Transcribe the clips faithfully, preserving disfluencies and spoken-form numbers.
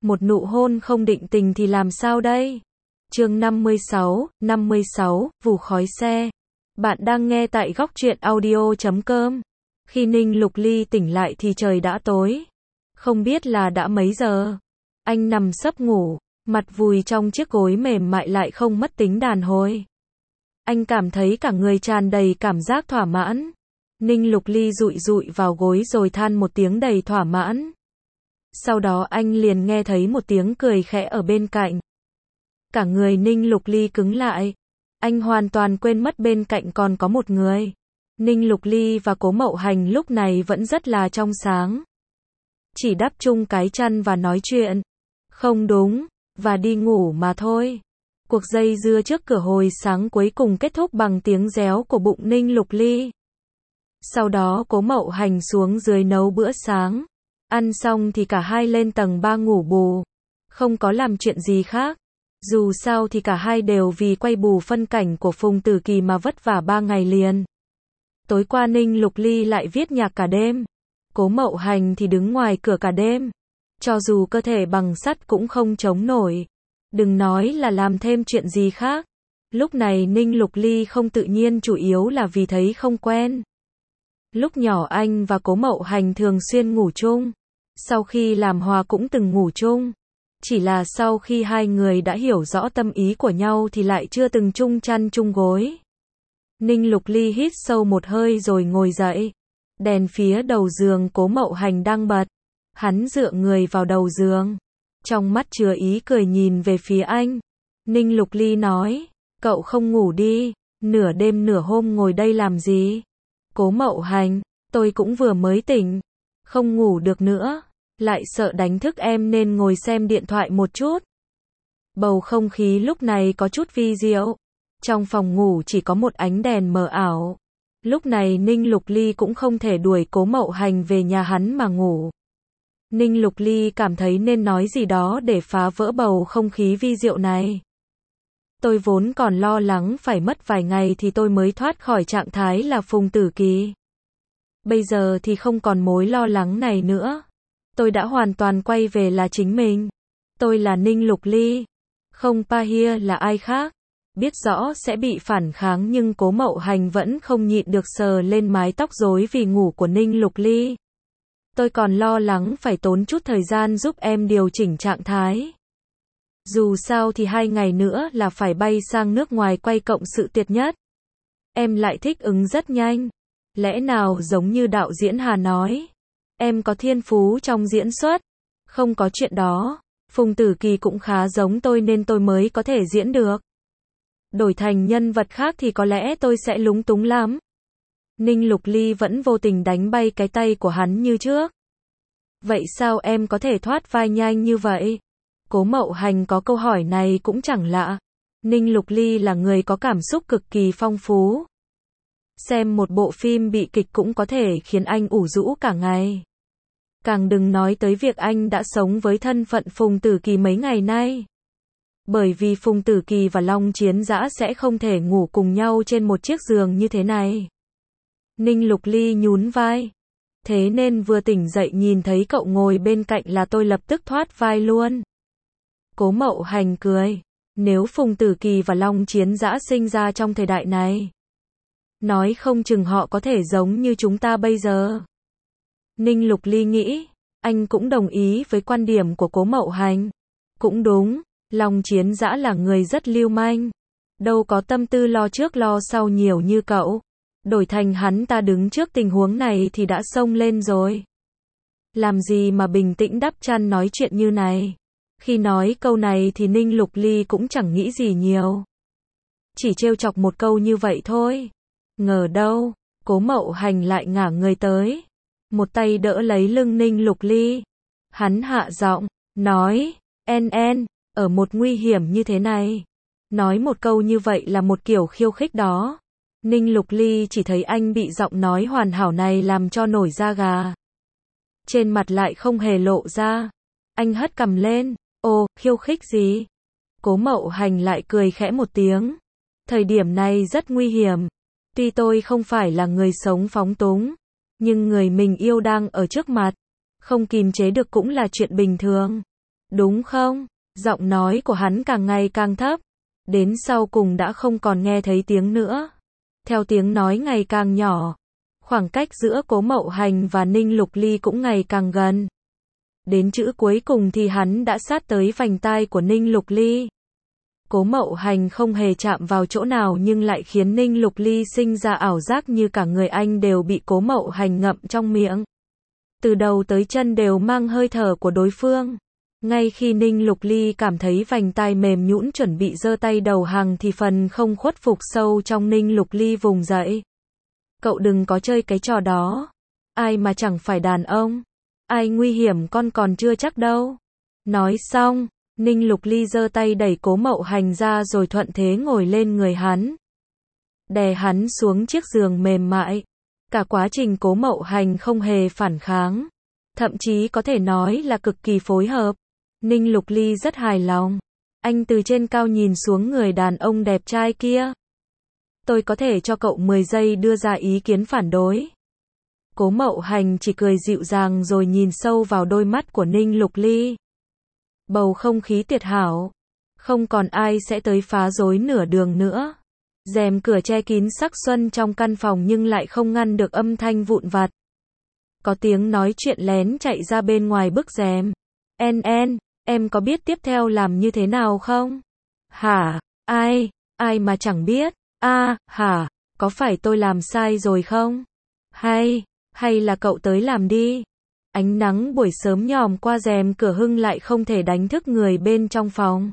một nụ hôn không định tình thì làm sao đây? Chương năm mươi sáu, năm mươi sáu, vù khói xe. Bạn đang nghe tại góc truyện audio chấm com. Khi Ninh Lục Ly tỉnh lại thì trời đã tối. Không biết là đã mấy giờ. Anh nằm sấp ngủ, mặt vùi trong chiếc gối mềm mại lại không mất tính đàn hồi. Anh cảm thấy cả người tràn đầy cảm giác thỏa mãn. Ninh Lục Ly dụi dụi vào gối rồi than một tiếng đầy thỏa mãn. Sau đó anh liền nghe thấy một tiếng cười khẽ ở bên cạnh. Cả người Ninh Lục Ly cứng lại. Anh hoàn toàn quên mất bên cạnh còn có một người. Ninh Lục Ly và Cố Mậu Hành lúc này vẫn rất là trong sáng. Chỉ đắp chung cái chăn và nói chuyện. Không đúng, và đi ngủ mà thôi. Cuộc dây dưa trước cửa hồi sáng cuối cùng kết thúc bằng tiếng réo của bụng Ninh Lục Ly. Sau đó Cố Mậu Hành xuống dưới nấu bữa sáng. Ăn xong thì cả hai lên tầng ba ngủ bù. Không có làm chuyện gì khác. Dù sao thì cả hai đều vì quay bù phân cảnh của Phùng Tử Kỳ mà vất vả ba ngày liền. Tối qua Ninh Lục Ly lại viết nhạc cả đêm. Cố Mậu Hành thì đứng ngoài cửa cả đêm. Cho dù cơ thể bằng sắt cũng không chống nổi. Đừng nói là làm thêm chuyện gì khác. Lúc này Ninh Lục Ly không tự nhiên chủ yếu là vì thấy không quen. Lúc nhỏ anh và Cố Mậu Hành thường xuyên ngủ chung. Sau khi làm hòa cũng từng ngủ chung. Chỉ là sau khi hai người đã hiểu rõ tâm ý của nhau thì lại chưa từng chung chăn chung gối. Ninh Lục Ly hít sâu một hơi rồi ngồi dậy. Đèn phía đầu giường Cố Mậu Hành đang bật. Hắn dựa người vào đầu giường. Trong mắt chứa ý cười nhìn về phía anh. Ninh Lục Ly nói, cậu không ngủ đi, nửa đêm nửa hôm ngồi đây làm gì? Cố Mậu Hành, tôi cũng vừa mới tỉnh, không ngủ được nữa, lại sợ đánh thức em nên ngồi xem điện thoại một chút. Bầu không khí lúc này có chút vi diệu. Trong phòng ngủ chỉ có một ánh đèn mờ ảo. Lúc này Ninh Lục Ly cũng không thể đuổi Cố Mậu Hành về nhà hắn mà ngủ. Ninh Lục Ly cảm thấy nên nói gì đó để phá vỡ bầu không khí vi diệu này. Tôi vốn còn lo lắng phải mất vài ngày thì tôi mới thoát khỏi trạng thái là Phùng Tử Kỳ. Bây giờ thì không còn mối lo lắng này nữa. Tôi đã hoàn toàn quay về là chính mình. Tôi là Ninh Lục Ly. Không Pahia là ai khác. Biết rõ sẽ bị phản kháng nhưng Cố Mậu Hành vẫn không nhịn được sờ lên mái tóc rối vì ngủ của Ninh Lục Ly. Tôi còn lo lắng phải tốn chút thời gian giúp em điều chỉnh trạng thái. Dù sao thì hai ngày nữa là phải bay sang nước ngoài quay cộng sự tiệt nhất. Em lại thích ứng rất nhanh. Lẽ nào giống như đạo diễn Hà nói. Em có thiên phú trong diễn xuất. Không có chuyện đó. Phùng Tử Kỳ cũng khá giống tôi nên tôi mới có thể diễn được. Đổi thành nhân vật khác thì có lẽ tôi sẽ lúng túng lắm. Ninh Lục Ly vẫn vô tình đánh bay cái tay của hắn như trước. Vậy sao em có thể thoát vai nhanh như vậy? Cố Mậu Hành có câu hỏi này cũng chẳng lạ. Ninh Lục Ly là người có cảm xúc cực kỳ phong phú. Xem một bộ phim bị kịch cũng có thể khiến anh ủ rũ cả ngày. Càng đừng nói tới việc anh đã sống với thân phận Phùng Tử Kỳ mấy ngày nay. Bởi vì Phùng Tử Kỳ và Long Chiến Dã sẽ không thể ngủ cùng nhau trên một chiếc giường như thế này. Ninh Lục Ly nhún vai. Thế nên vừa tỉnh dậy nhìn thấy cậu ngồi bên cạnh là tôi lập tức thoát vai luôn. Cố Mậu Hành cười. Nếu Phùng Tử Kỳ và Long Chiến Dã sinh ra trong thời đại này, nói không chừng họ có thể giống như chúng ta bây giờ. Ninh Lục Ly nghĩ. Anh cũng đồng ý với quan điểm của Cố Mậu Hành. Cũng đúng. Long Chiến Dã là người rất lưu manh. Đâu có tâm tư lo trước lo sau nhiều như cậu. Đổi thành hắn ta đứng trước tình huống này thì đã xông lên rồi. Làm gì mà bình tĩnh đắp chăn nói chuyện như này. Khi nói câu này thì Ninh Lục Ly cũng chẳng nghĩ gì nhiều. Chỉ trêu chọc một câu như vậy thôi. Ngờ đâu, Cố Mậu Hành lại ngả người tới. Một tay đỡ lấy lưng Ninh Lục Ly. Hắn hạ giọng, nói, en en, ở một nguy hiểm như thế này. Nói một câu như vậy là một kiểu khiêu khích đó. Ninh Lục Ly chỉ thấy anh bị giọng nói hoàn hảo này làm cho nổi da gà. Trên mặt lại không hề lộ ra. Anh hất cằm lên. Ồ, khiêu khích gì? Cố Mậu Hành lại cười khẽ một tiếng. Thời điểm này rất nguy hiểm. Tuy tôi không phải là người sống phóng túng, nhưng người mình yêu đang ở trước mặt. Không kìm chế được cũng là chuyện bình thường. đúng không? Giọng nói của hắn càng ngày càng thấp, đến sau cùng đã không còn nghe thấy tiếng nữa. Theo tiếng nói ngày càng nhỏ, khoảng cách giữa Cố Mậu Hành và Ninh Lục Ly cũng ngày càng gần. Đến chữ cuối cùng thì hắn đã sát tới vành tai của Ninh Lục Ly. Cố Mậu Hành không hề chạm vào chỗ nào nhưng lại khiến Ninh Lục Ly sinh ra ảo giác như cả người anh đều bị Cố Mậu Hành ngậm trong miệng. Từ đầu tới chân đều mang hơi thở của đối phương. Ngay khi Ninh Lục Ly cảm thấy vành tai mềm nhũn chuẩn bị giơ tay đầu hàng thì phần không khuất phục sâu trong Ninh Lục Ly vùng dậy. Cậu đừng có chơi cái trò đó. Ai mà chẳng phải đàn ông. Ai nguy hiểm con còn chưa chắc đâu. Nói xong, Ninh Lục Ly giơ tay đẩy Cố Mậu Hành ra rồi thuận thế ngồi lên người hắn. Đè hắn xuống chiếc giường mềm mại. Cả quá trình Cố Mậu Hành không hề phản kháng. Thậm chí có thể nói là cực kỳ phối hợp. Ninh Lục Ly rất hài lòng. Anh từ trên cao nhìn xuống người đàn ông đẹp trai kia. Tôi có thể cho cậu mười giây đưa ra ý kiến phản đối. Cố Mậu Hành chỉ cười dịu dàng rồi nhìn sâu vào đôi mắt của Ninh Lục Ly. Bầu không khí tuyệt hảo. Không còn ai sẽ tới phá rối nửa đường nữa. Rèm cửa che kín sắc xuân trong căn phòng nhưng lại không ngăn được âm thanh vụn vặt. Có tiếng nói chuyện lén chạy ra bên ngoài bức rèm. En en, em có biết tiếp theo làm như thế nào không? Hả? Ai? Ai mà chẳng biết? A, à, hả? Có phải tôi làm sai rồi không? Hay, hay là cậu tới làm đi? Ánh nắng buổi sớm nhòm qua rèm cửa hưng lại không thể đánh thức người bên trong phòng.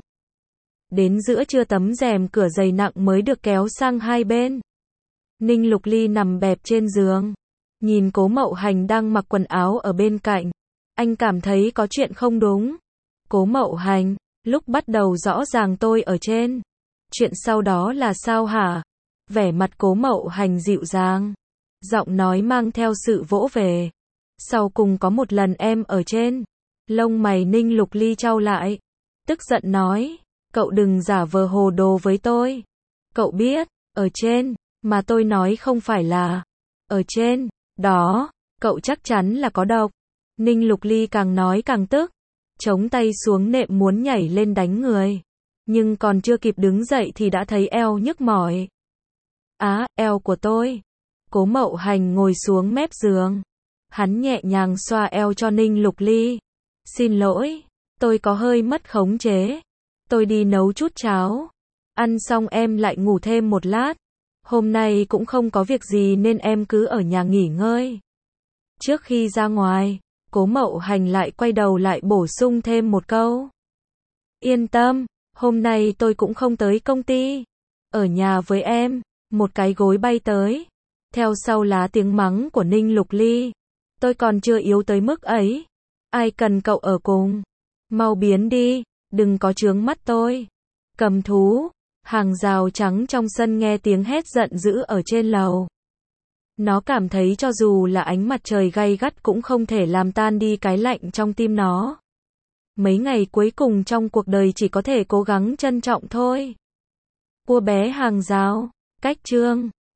Đến giữa trưa tấm rèm cửa dày nặng mới được kéo sang hai bên. Ninh Lục Ly nằm bẹp trên giường. Nhìn Cố Mậu Hành đang mặc quần áo ở bên cạnh. Anh cảm thấy có chuyện không đúng. Cố Mậu Hành, lúc bắt đầu rõ ràng tôi ở trên. Chuyện sau đó là sao hả? Vẻ mặt Cố Mậu Hành dịu dàng. Giọng nói mang theo sự vỗ về. Sau cùng có một lần em ở trên. Lông mày Ninh Lục Ly chau lại. Tức giận nói. Cậu đừng giả vờ hồ đồ với tôi. Cậu biết, ở trên, mà tôi nói không phải là. Ở trên, đó, cậu chắc chắn là có độc. Ninh Lục Ly càng nói càng tức. Chống tay xuống nệm muốn nhảy lên đánh người. Nhưng còn chưa kịp đứng dậy thì đã thấy eo nhức mỏi. Á, à, eo của tôi. Cố Mậu Hành ngồi xuống mép giường. Hắn nhẹ nhàng xoa eo cho Ninh Lục Ly. Xin lỗi, tôi có hơi mất khống chế. Tôi đi nấu chút cháo. Ăn xong em lại ngủ thêm một lát. Hôm nay cũng không có việc gì nên em cứ ở nhà nghỉ ngơi. Trước khi ra ngoài, Cố Mậu Hành lại quay đầu lại bổ sung thêm một câu. Yên tâm, hôm nay tôi cũng không tới công ty. Ở nhà với em. Một cái gối bay tới. Theo sau là tiếng mắng của Ninh Lục Ly. Tôi còn chưa yếu tới mức ấy. Ai cần cậu ở cùng. Mau biến đi, đừng có chướng mắt tôi. Cầm thú. Hàng rào trắng trong sân nghe tiếng hét giận dữ ở trên lầu. Nó cảm thấy cho dù là ánh mặt trời gay gắt cũng không thể làm tan đi cái lạnh trong tim nó. Mấy ngày cuối cùng trong cuộc đời chỉ có thể cố gắng trân trọng thôi. Cua bé hàng rào. Cách chương